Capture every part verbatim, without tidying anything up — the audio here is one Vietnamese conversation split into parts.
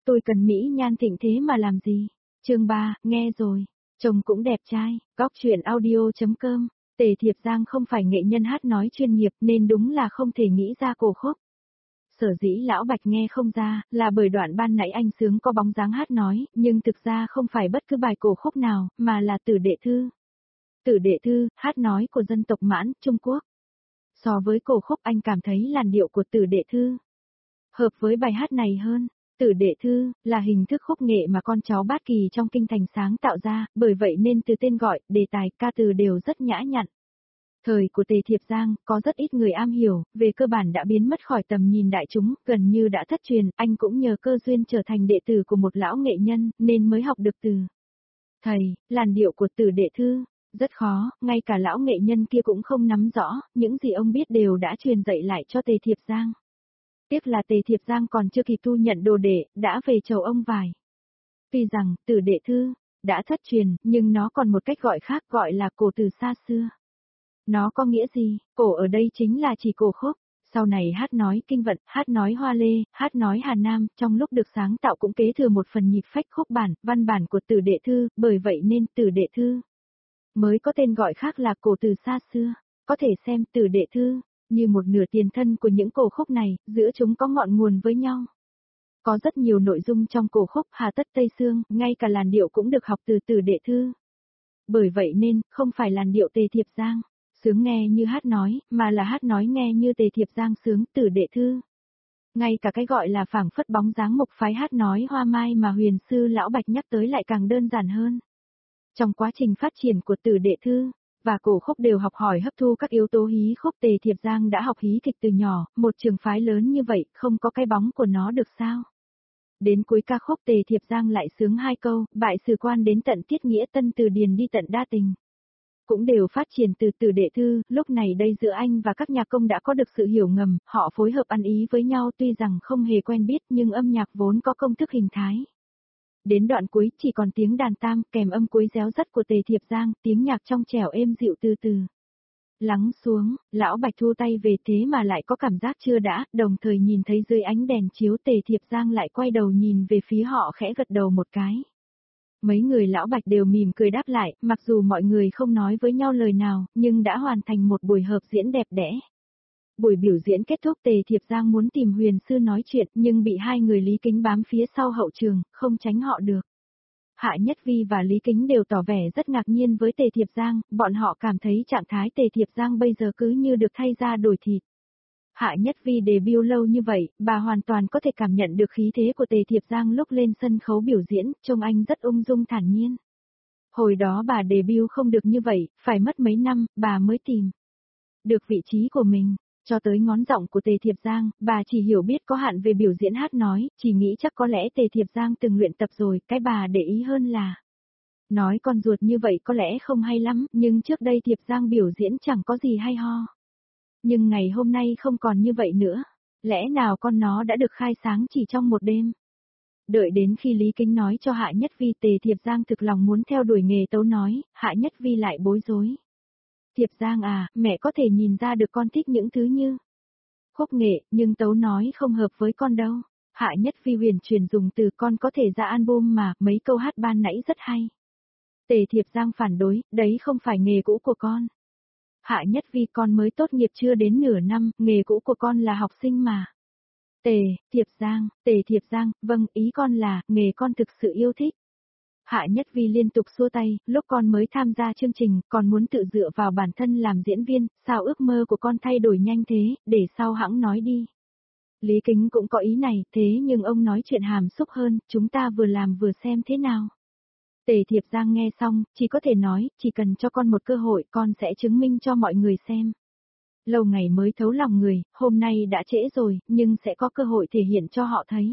tôi cần mỹ nhan thịnh thế mà làm gì? Chương ba, nghe rồi. Chồng cũng đẹp trai. Góc truyện audio chấm com. Tề Thiệp Giang không phải nghệ nhân hát nói chuyên nghiệp nên đúng là không thể nghĩ ra cổ khúc. Sở dĩ Lão Bạch nghe không ra, là bởi đoạn ban nãy anh sướng có bóng dáng hát nói, nhưng thực ra không phải bất cứ bài cổ khúc nào, mà là Tử Đệ Thư. Tử Đệ Thư, hát nói của dân tộc Mãn, Trung Quốc. So với cổ khúc anh cảm thấy làn điệu của Tử Đệ Thư hợp với bài hát này hơn. Tử Đệ Thư là hình thức khúc nghệ mà con cháu Bát Kỳ trong kinh thành sáng tạo ra, bởi vậy nên từ tên gọi, đề tài, ca từ đều rất nhã nhặn. Thời của Tề Thiệp Giang, có rất ít người am hiểu, về cơ bản đã biến mất khỏi tầm nhìn đại chúng, gần như đã thất truyền, anh cũng nhờ cơ duyên trở thành đệ tử của một lão nghệ nhân, nên mới học được từ thầy. Làn điệu của Tử Đệ Thư rất khó, ngay cả lão nghệ nhân kia cũng không nắm rõ, những gì ông biết đều đã truyền dạy lại cho Tề Thiệp Giang. Tiếc là Tề Thiệp Giang còn chưa kịp tu nhận đồ đệ, đã về chầu ông vải. Tuy rằng, Tử Đệ Thư đã thất truyền, nhưng nó còn một cách gọi khác, gọi là cổ từ xa xưa. Nó có nghĩa gì? Cổ ở đây chính là chỉ cổ khúc. Sau này hát nói kinh vận, hát nói hoa lê, hát nói Hà Nam, trong lúc được sáng tạo cũng kế thừa một phần nhịp phách khúc bản, văn bản của Tử Đệ Thư, bởi vậy nên Tử Đệ Thư mới có tên gọi khác là cổ từ xa xưa. Có thể xem Tử Đệ Thư như một nửa tiền thân của những cổ khúc này, giữa chúng có ngọn nguồn với nhau. Có rất nhiều nội dung trong cổ khúc Hà Tất Tây Sương, ngay cả làn điệu cũng được học từ Tử Đệ Thư. Bởi vậy nên, không phải làn điệu Tề Thiệp Giang sướng nghe như hát nói, mà là hát nói nghe như Tề Thiệp Giang sướng Tử Đệ Thư. Ngay cả cái gọi là phảng phất bóng dáng mộc phái hát nói hoa mai mà huyền sư Lão Bạch nhắc tới lại càng đơn giản hơn. Trong quá trình phát triển của Tử Đệ Thư và cổ khúc đều học hỏi hấp thu các yếu tố hí khúc. Tề Thiệp Giang đã học hí kịch từ nhỏ, một trường phái lớn như vậy, không có cái bóng của nó được sao? Đến cuối ca khúc Tề Thiệp Giang lại sướng hai câu, bại sử quan đến tận tiết nghĩa tân từ điền đi tận đa tình. Cũng đều phát triển từ Tử Đệ Thư, lúc này đây giữa anh và các nhạc công đã có được sự hiểu ngầm, họ phối hợp ăn ý với nhau tuy rằng không hề quen biết nhưng âm nhạc vốn có công thức hình thái. Đến đoạn cuối chỉ còn tiếng đàn tam kèm âm cuối réo rắt của Tề Thiệp Giang, tiếng nhạc trong trẻo êm dịu từ từ lắng xuống. Lão Bạch thu tay về thế mà lại có cảm giác chưa đã, đồng thời nhìn thấy dưới ánh đèn chiếu Tề Thiệp Giang lại quay đầu nhìn về phía họ khẽ gật đầu một cái. Mấy người Lão Bạch đều mỉm cười đáp lại, mặc dù mọi người không nói với nhau lời nào, nhưng đã hoàn thành một buổi hợp diễn đẹp đẽ. Buổi biểu diễn kết thúc Tề Thiệp Giang muốn tìm huyền sư nói chuyện nhưng bị hai người Lý Kính bám phía sau hậu trường, không tránh họ được. Hạ Nhất Vi và Lý Kính đều tỏ vẻ rất ngạc nhiên với Tề Thiệp Giang, bọn họ cảm thấy trạng thái Tề Thiệp Giang bây giờ cứ như được thay ra đổi thịt. Hạ Nhất Vi debut lâu như vậy, bà hoàn toàn có thể cảm nhận được khí thế của Tề Thiệp Giang lúc lên sân khấu biểu diễn, trông anh rất ung dung thản nhiên. Hồi đó bà debut không được như vậy, phải mất mấy năm, bà mới tìm được vị trí của mình. Cho tới ngón giọng của Tề Thiệp Giang, bà chỉ hiểu biết có hạn về biểu diễn hát nói, chỉ nghĩ chắc có lẽ Tề Thiệp Giang từng luyện tập rồi, cái bà để ý hơn là nói con ruột như vậy có lẽ không hay lắm, nhưng trước đây Thiệp Giang biểu diễn chẳng có gì hay ho. Nhưng ngày hôm nay không còn như vậy nữa, lẽ nào con nó đã được khai sáng chỉ trong một đêm. Đợi đến khi Lý Kính nói cho Hạ Nhất Vi Tề Thiệp Giang thực lòng muốn theo đuổi nghề tấu nói, Hạ Nhất Vi lại bối rối. Thiệp Giang à, mẹ có thể nhìn ra được con thích những thứ như khúc nghệ, nhưng tấu nói không hợp với con đâu. Hạ Nhất Vi huyền truyền dùng từ con có thể ra album mà, mấy câu hát ban nãy rất hay. Tề Thiệp Giang phản đối, đấy không phải nghề cũ của con. Hạ Nhất Vi con mới tốt nghiệp chưa đến nửa năm, nghề cũ của con là học sinh mà. Tề, Thiệp Giang, Tề Thiệp Giang, vâng, ý con là, nghề con thực sự yêu thích. Hạ Nhất Vi liên tục xua tay, lúc con mới tham gia chương trình, còn muốn tự dựa vào bản thân làm diễn viên, sao ước mơ của con thay đổi nhanh thế, để sau hãng nói đi. Lý Kính cũng có ý này, thế nhưng ông nói chuyện hàm xúc hơn, chúng ta vừa làm vừa xem thế nào. Tề Thiệp Giang nghe xong, chỉ có thể nói, chỉ cần cho con một cơ hội, con sẽ chứng minh cho mọi người xem. Lâu ngày mới thấu lòng người, hôm nay đã trễ rồi, nhưng sẽ có cơ hội thể hiện cho họ thấy.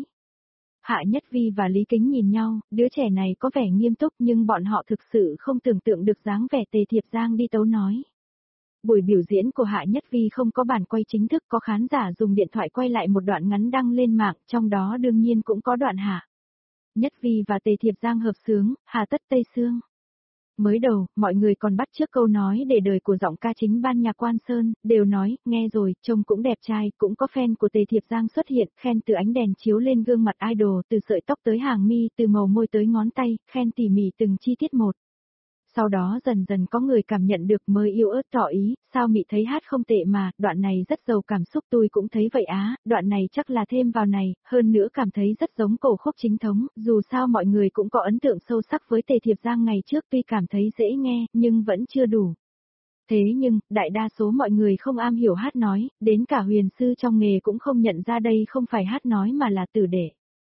Hạ Nhất Vi và Lý Kính nhìn nhau, đứa trẻ này có vẻ nghiêm túc nhưng bọn họ thực sự không tưởng tượng được dáng vẻ Tề Thiệp Giang đi tấu nói. Buổi biểu diễn của Hạ Nhất Vi không có bản quay chính thức, có khán giả dùng điện thoại quay lại một đoạn ngắn đăng lên mạng, trong đó đương nhiên cũng có đoạn Hạ Nhất Vi và Tề Thiệp Giang hợp xướng, Hà Tất Tây Sương. Mới đầu, mọi người còn bắt chước câu nói để đời của giọng ca chính ban nhạc Quan Sơn, đều nói, nghe rồi, trông cũng đẹp trai, cũng có fan của Tề Thiệp Giang xuất hiện, khen từ ánh đèn chiếu lên gương mặt idol, từ sợi tóc tới hàng mi, từ màu môi tới ngón tay, khen tỉ mỉ từng chi tiết một. Sau đó dần dần có người cảm nhận được mới yêu ớt tỏ ý, sao Mị thấy hát không tệ mà, đoạn này rất giàu cảm xúc tôi cũng thấy vậy á, đoạn này chắc là thêm vào này, hơn nữa cảm thấy rất giống cổ khúc chính thống, dù sao mọi người cũng có ấn tượng sâu sắc với Tề Thiệp Giang ngày trước tuy cảm thấy dễ nghe, nhưng vẫn chưa đủ. Thế nhưng, đại đa số mọi người không am hiểu hát nói, đến cả huyền sư trong nghề cũng không nhận ra đây không phải hát nói mà là tử để.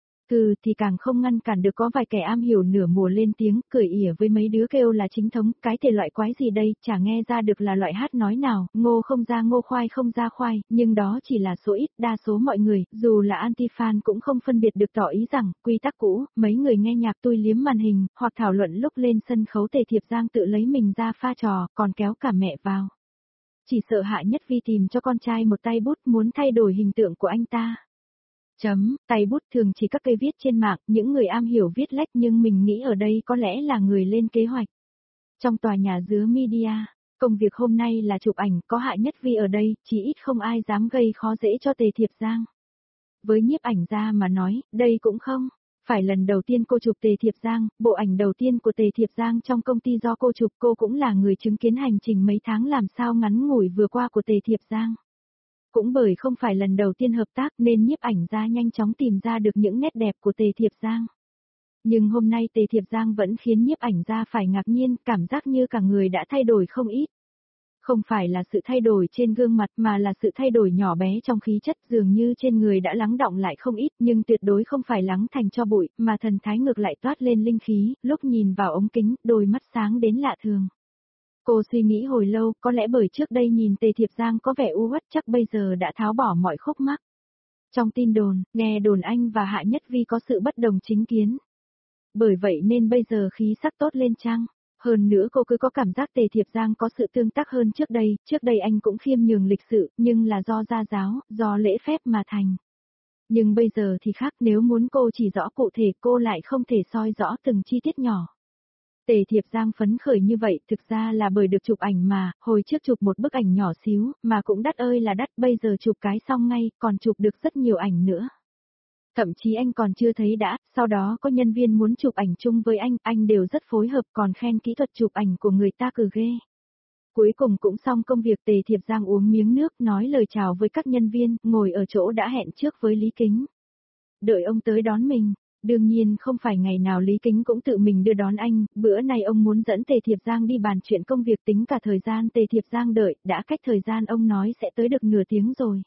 Cừ thì càng không ngăn cản được có vài kẻ am hiểu nửa mùa lên tiếng, cười ỉa với mấy đứa kêu là chính thống, cái thể loại quái gì đây, chả nghe ra được là loại hát nói nào, ngô không ra ngô khoai không ra khoai, nhưng đó chỉ là số ít, đa số mọi người, dù là anti-fan cũng không phân biệt được tỏ ý rằng, quy tắc cũ, mấy người nghe nhạc tôi liếm màn hình, hoặc thảo luận lúc lên sân khấu Tề Thiệp Giang tự lấy mình ra pha trò, còn kéo cả mẹ vào. Chỉ sợ Hạ Nhất Vi tìm cho con trai một tay bút muốn thay đổi hình tượng của anh ta. Chấm, tay bút thường chỉ các cây viết trên mạng, những người am hiểu viết lách nhưng mình nghĩ ở đây có lẽ là người lên kế hoạch. Trong tòa nhà dứa media, công việc hôm nay là chụp ảnh, có Hạ Nhất Vi ở đây, chỉ ít không ai dám gây khó dễ cho Tề Thiệp Giang. Với nhiếp ảnh gia mà nói, đây cũng không phải lần đầu tiên cô chụp Tề Thiệp Giang, bộ ảnh đầu tiên của Tề Thiệp Giang trong công ty do cô chụp, cô cũng là người chứng kiến hành trình mấy tháng làm sao ngắn ngủi vừa qua của Tề Thiệp Giang. Cũng bởi không phải lần đầu tiên hợp tác nên nhiếp ảnh gia nhanh chóng tìm ra được những nét đẹp của Tề Thiệp Giang. Nhưng hôm nay Tề Thiệp Giang vẫn khiến nhiếp ảnh gia phải ngạc nhiên, cảm giác như cả người đã thay đổi không ít. Không phải là sự thay đổi trên gương mặt mà là sự thay đổi nhỏ bé trong khí chất, dường như trên người đã lắng đọng lại không ít nhưng tuyệt đối không phải lắng thành tro bụi, mà thần thái ngược lại toát lên linh khí, lúc nhìn vào ống kính, đôi mắt sáng đến lạ thường. Cô suy nghĩ hồi lâu, có lẽ bởi trước đây nhìn Tề Thiệp Giang có vẻ u uất chắc bây giờ đã tháo bỏ mọi khúc mắc. Trong tin đồn, nghe đồn anh và Hạ Nhất Vi có sự bất đồng chính kiến. Bởi vậy nên bây giờ khí sắc tốt lên chăng? Hơn nữa cô cứ có cảm giác Tề Thiệp Giang có sự tương tác hơn trước đây, trước đây anh cũng khiêm nhường lịch sự, nhưng là do gia giáo, do lễ phép mà thành. Nhưng bây giờ thì khác, nếu muốn cô chỉ rõ cụ thể cô lại không thể soi rõ từng chi tiết nhỏ. Tề Thiệp Giang phấn khởi như vậy thực ra là bởi được chụp ảnh mà, hồi trước chụp một bức ảnh nhỏ xíu, mà cũng đắt ơi là đắt, bây giờ chụp cái xong ngay, còn chụp được rất nhiều ảnh nữa. Thậm chí anh còn chưa thấy đã, sau đó có nhân viên muốn chụp ảnh chung với anh, anh đều rất phối hợp còn khen kỹ thuật chụp ảnh của người ta cừ ghê. Cuối cùng cũng xong công việc Tề Thiệp Giang uống miếng nước nói lời chào với các nhân viên, ngồi ở chỗ đã hẹn trước với Lý Kính. Đợi ông tới đón mình. Đương nhiên không phải ngày nào Lý Kính cũng tự mình đưa đón anh, bữa nay ông muốn dẫn Tề Thiệp Giang đi bàn chuyện công việc tính cả thời gian Tề Thiệp Giang đợi, đã cách thời gian ông nói sẽ tới được nửa tiếng rồi.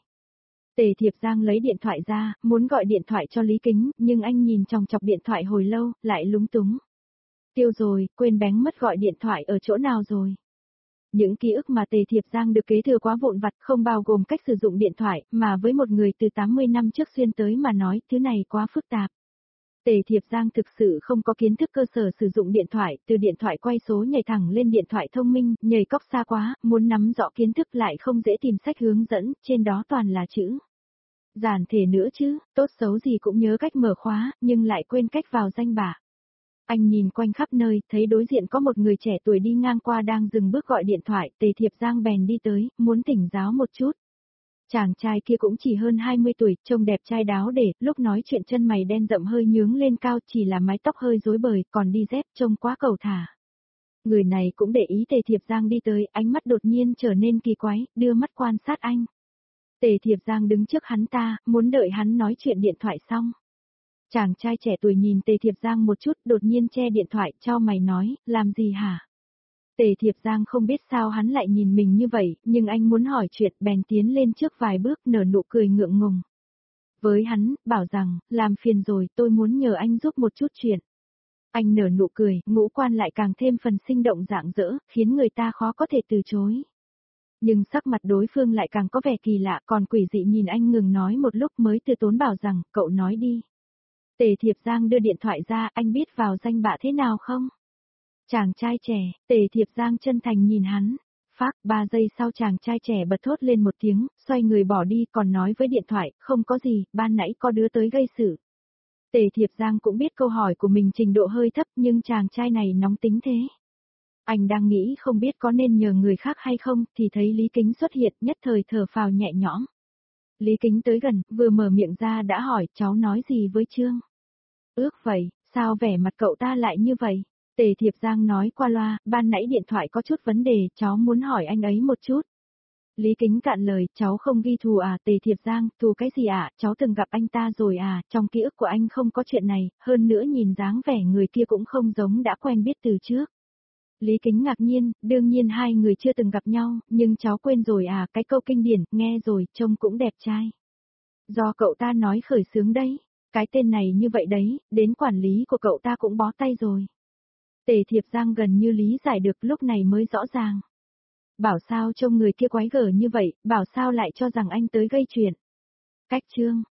Tề Thiệp Giang lấy điện thoại ra, muốn gọi điện thoại cho Lý Kính, nhưng anh nhìn chòng chọc điện thoại hồi lâu, lại lúng túng. Tiêu rồi, quên bén mất gọi điện thoại ở chỗ nào rồi. Những ký ức mà Tề Thiệp Giang được kế thừa quá vụn vặt không bao gồm cách sử dụng điện thoại, mà với một người từ tám mươi năm trước xuyên tới mà nói, thứ này quá phức tạp. Tề Thiệp Giang thực sự không có kiến thức cơ sở sử dụng điện thoại, từ điện thoại quay số nhảy thẳng lên điện thoại thông minh, nhảy cóc xa quá, muốn nắm rõ kiến thức lại không dễ tìm sách hướng dẫn, trên đó toàn là chữ. Giản thể nữa chứ, tốt xấu gì cũng nhớ cách mở khóa, nhưng lại quên cách vào danh bạ. Anh nhìn quanh khắp nơi, thấy đối diện có một người trẻ tuổi đi ngang qua đang dừng bước gọi điện thoại, Tề Thiệp Giang bèn đi tới, muốn tỉnh giáo một chút. Chàng trai kia cũng chỉ hơn hai mươi tuổi, trông đẹp trai đáo để, lúc nói chuyện chân mày đen rậm hơi nhướng lên cao, chỉ là mái tóc hơi rối bời, còn đi dép trông quá cầu thả. Người này cũng để ý Tề Thiệp Giang đi tới, ánh mắt đột nhiên trở nên kỳ quái, đưa mắt quan sát anh. Tề Thiệp Giang đứng trước hắn ta, muốn đợi hắn nói chuyện điện thoại xong. Chàng trai trẻ tuổi nhìn Tề Thiệp Giang một chút, đột nhiên che điện thoại, cho mày nói, làm gì hả? Tề Thiệp Giang không biết sao hắn lại nhìn mình như vậy, nhưng anh muốn hỏi chuyện, bèn tiến lên trước vài bước nở nụ cười ngượng ngùng. Với hắn, bảo rằng, làm phiền rồi, tôi muốn nhờ anh giúp một chút chuyện. Anh nở nụ cười, ngũ quan lại càng thêm phần sinh động rạng rỡ, khiến người ta khó có thể từ chối. Nhưng sắc mặt đối phương lại càng có vẻ kỳ lạ, còn quỷ dị nhìn anh ngừng nói một lúc mới từ tốn bảo rằng, cậu nói đi. Tề Thiệp Giang đưa điện thoại ra, anh biết vào danh bạ thế nào không? Chàng trai trẻ, Tề Thiệp Giang chân thành nhìn hắn. Phác, ba giây sau chàng trai trẻ bật thốt lên một tiếng, xoay người bỏ đi còn nói với điện thoại, không có gì, ban nãy có đứa tới gây sự. Tề Thiệp Giang cũng biết câu hỏi của mình trình độ hơi thấp nhưng chàng trai này nóng tính thế. Anh đang nghĩ không biết có nên nhờ người khác hay không, thì thấy Lý Kính xuất hiện, nhất thời thở phào nhẹ nhõm. Lý Kính tới gần, vừa mở miệng ra đã hỏi cháu nói gì với Trương. Ước vậy, sao vẻ mặt cậu ta lại như vậy? Tề Thiệp Giang nói qua loa, ban nãy điện thoại có chút vấn đề, cháu muốn hỏi anh ấy một chút. Lý Kính cạn lời, cháu không ghi thù à? Tề Thiệp Giang, thù cái gì ạ? À? Cháu từng gặp anh ta rồi à? Trong ký ức của anh không có chuyện này, hơn nữa nhìn dáng vẻ người kia cũng không giống đã quen biết từ trước. Lý Kính ngạc nhiên, đương nhiên hai người chưa từng gặp nhau, nhưng cháu quên rồi à? Cái câu kinh điển, nghe rồi, trông cũng đẹp trai. Do cậu ta nói khởi xướng đấy, cái tên này như vậy đấy, đến quản lý của cậu ta cũng bó tay rồi. Tề Thiệp Giang gần như lý giải được, lúc này mới rõ ràng. Bảo sao trông người kia quái gở như vậy, bảo sao lại cho rằng anh tới gây chuyện. Cách Trương,